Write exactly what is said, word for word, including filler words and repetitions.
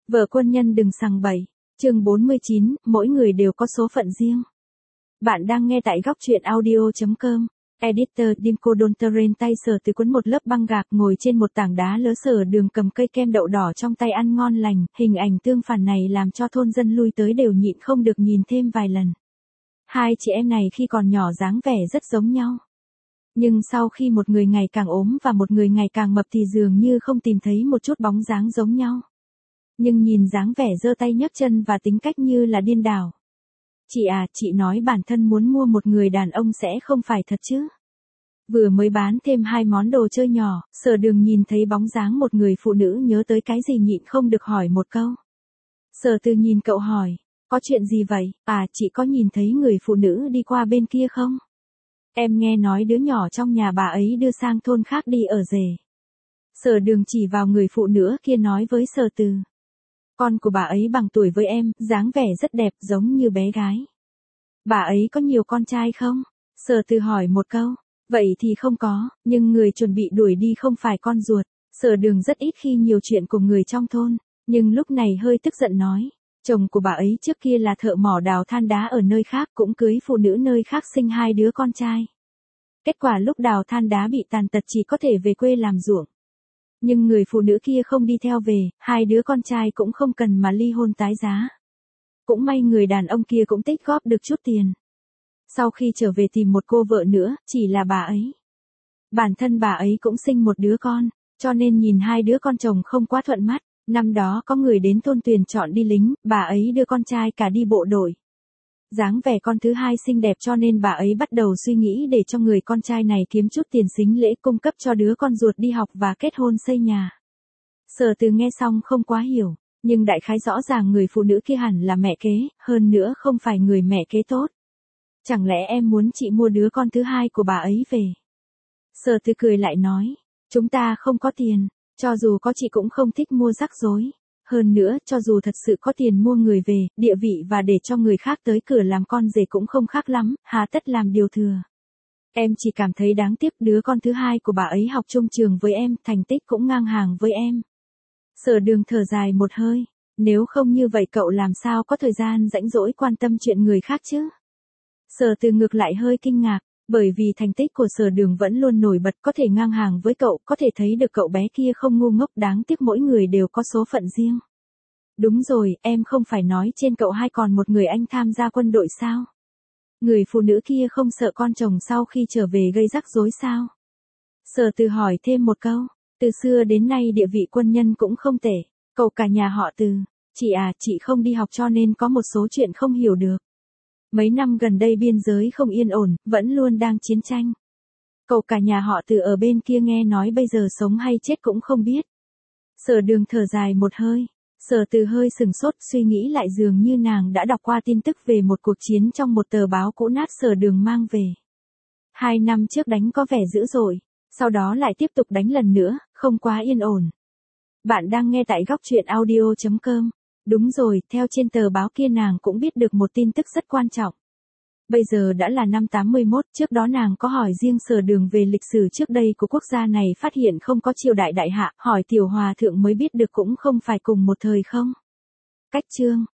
Vợ quân nhân đừng sằng bậy. Chương bốn mươi chín, mỗi người đều có số phận riêng. Bạn đang nghe tại góc truyện audio chấm com. Editor Dimco Dontoren tay Sở Từ quấn một lớp băng gạc ngồi trên một tảng đá lỡ Sở Đường cầm cây kem đậu đỏ trong tay ăn ngon lành, hình ảnh tương phản này làm cho thôn dân lui tới đều nhịn không được nhìn thêm vài lần. Hai chị em này khi còn nhỏ dáng vẻ rất giống nhau. Nhưng sau khi một người ngày càng ốm và một người ngày càng mập thì dường như không tìm thấy một chút bóng dáng giống nhau. Nhưng nhìn dáng vẻ giơ tay nhấc chân và tính cách như là điên đảo. Chị à, chị nói bản thân muốn mua một người đàn ông sẽ không phải thật chứ? Vừa mới bán thêm hai món đồ chơi nhỏ, Sở Đường nhìn thấy bóng dáng một người phụ nữ nhớ tới cái gì nhịn không được hỏi một câu. Sở Từ nhìn cậu hỏi, có chuyện gì vậy? À, chị có nhìn thấy người phụ nữ đi qua bên kia không? Em nghe nói đứa nhỏ trong nhà bà ấy đưa sang thôn khác đi ở rể. Sở Đường chỉ vào người phụ nữ kia nói với Sở Từ. Con của bà ấy bằng tuổi với em, dáng vẻ rất đẹp giống như bé gái. Bà ấy có nhiều con trai không? Sở Từ hỏi một câu. Vậy thì không có, nhưng người chuẩn bị đuổi đi không phải con ruột. Sở Đường rất ít khi nhiều chuyện cùng người trong thôn, nhưng lúc này hơi tức giận nói. Chồng của bà ấy trước kia là thợ mỏ đào than đá ở nơi khác, cũng cưới phụ nữ nơi khác sinh hai đứa con trai. Kết quả lúc đào than đá bị tàn tật chỉ có thể về quê làm ruộng. Nhưng người phụ nữ kia không đi theo về, hai đứa con trai cũng không cần mà ly hôn tái giá. Cũng may người đàn ông kia cũng tích góp được chút tiền. Sau khi trở về tìm một cô vợ nữa, chỉ là bà ấy. Bản thân bà ấy cũng sinh một đứa con, cho nên nhìn hai đứa con chồng không quá thuận mắt. Năm đó có người đến thôn tuyển chọn đi lính, bà ấy đưa con trai cả đi bộ đội. Dáng vẻ con thứ hai xinh đẹp cho nên bà ấy bắt đầu suy nghĩ để cho người con trai này kiếm chút tiền sính lễ cung cấp cho đứa con ruột đi học và kết hôn xây nhà. Sở Từ nghe xong không quá hiểu, nhưng đại khái rõ ràng người phụ nữ kia hẳn là mẹ kế, hơn nữa không phải người mẹ kế tốt. Chẳng lẽ em muốn chị mua đứa con thứ hai của bà ấy về? Sở Từ cười lại nói, chúng ta không có tiền, cho dù có chị cũng không thích mua rắc rối. Hơn nữa, cho dù thật sự có tiền mua người về, địa vị và để cho người khác tới cửa làm con rể cũng không khác lắm, hà tất làm điều thừa. Em chỉ cảm thấy đáng tiếc đứa con thứ hai của bà ấy học chung trường với em, thành tích cũng ngang hàng với em. Sở Đường thở dài một hơi, nếu không như vậy cậu làm sao có thời gian rãnh rỗi quan tâm chuyện người khác chứ? Sở Từ ngược lại hơi kinh ngạc, bởi vì thành tích của Sở Đường vẫn luôn nổi bật, có thể ngang hàng với cậu, có thể thấy được cậu bé kia không ngu ngốc, đáng tiếc mỗi người đều có số phận riêng. Đúng rồi, em không phải nói trên cậu hai còn một người anh tham gia quân đội sao? Người phụ nữ kia không sợ con chồng sau khi trở về gây rắc rối sao? Sở Từ hỏi thêm một câu, từ xưa đến nay địa vị quân nhân cũng không tệ, cậu cả nhà họ Từ. Chị à, chị không đi học cho nên có một số chuyện không hiểu được. Mấy năm gần đây biên giới không yên ổn, vẫn luôn đang chiến tranh. Cậu cả nhà họ Từ ở bên kia nghe nói bây giờ sống hay chết cũng không biết. Sở Đường thở dài một hơi. Sở Từ hơi sừng sốt, suy nghĩ lại dường như nàng đã đọc qua tin tức về một cuộc chiến trong một tờ báo cũ nát Sở Đường mang về. Hai năm trước đánh có vẻ dữ dội, sau đó lại tiếp tục đánh lần nữa, không quá yên ổn. Bạn đang nghe tại góc truyện audio chấm com. Đúng rồi, theo trên tờ báo kia nàng cũng biết được một tin tức rất quan trọng. Bây giờ đã là năm tám mươi mốt, trước đó nàng có hỏi riêng Sở Đường về lịch sử trước đây của quốc gia này, phát hiện không có triều đại đại hạ, hỏi Tiểu Hòa Thượng mới biết được cũng không phải cùng một thời không. Cách chương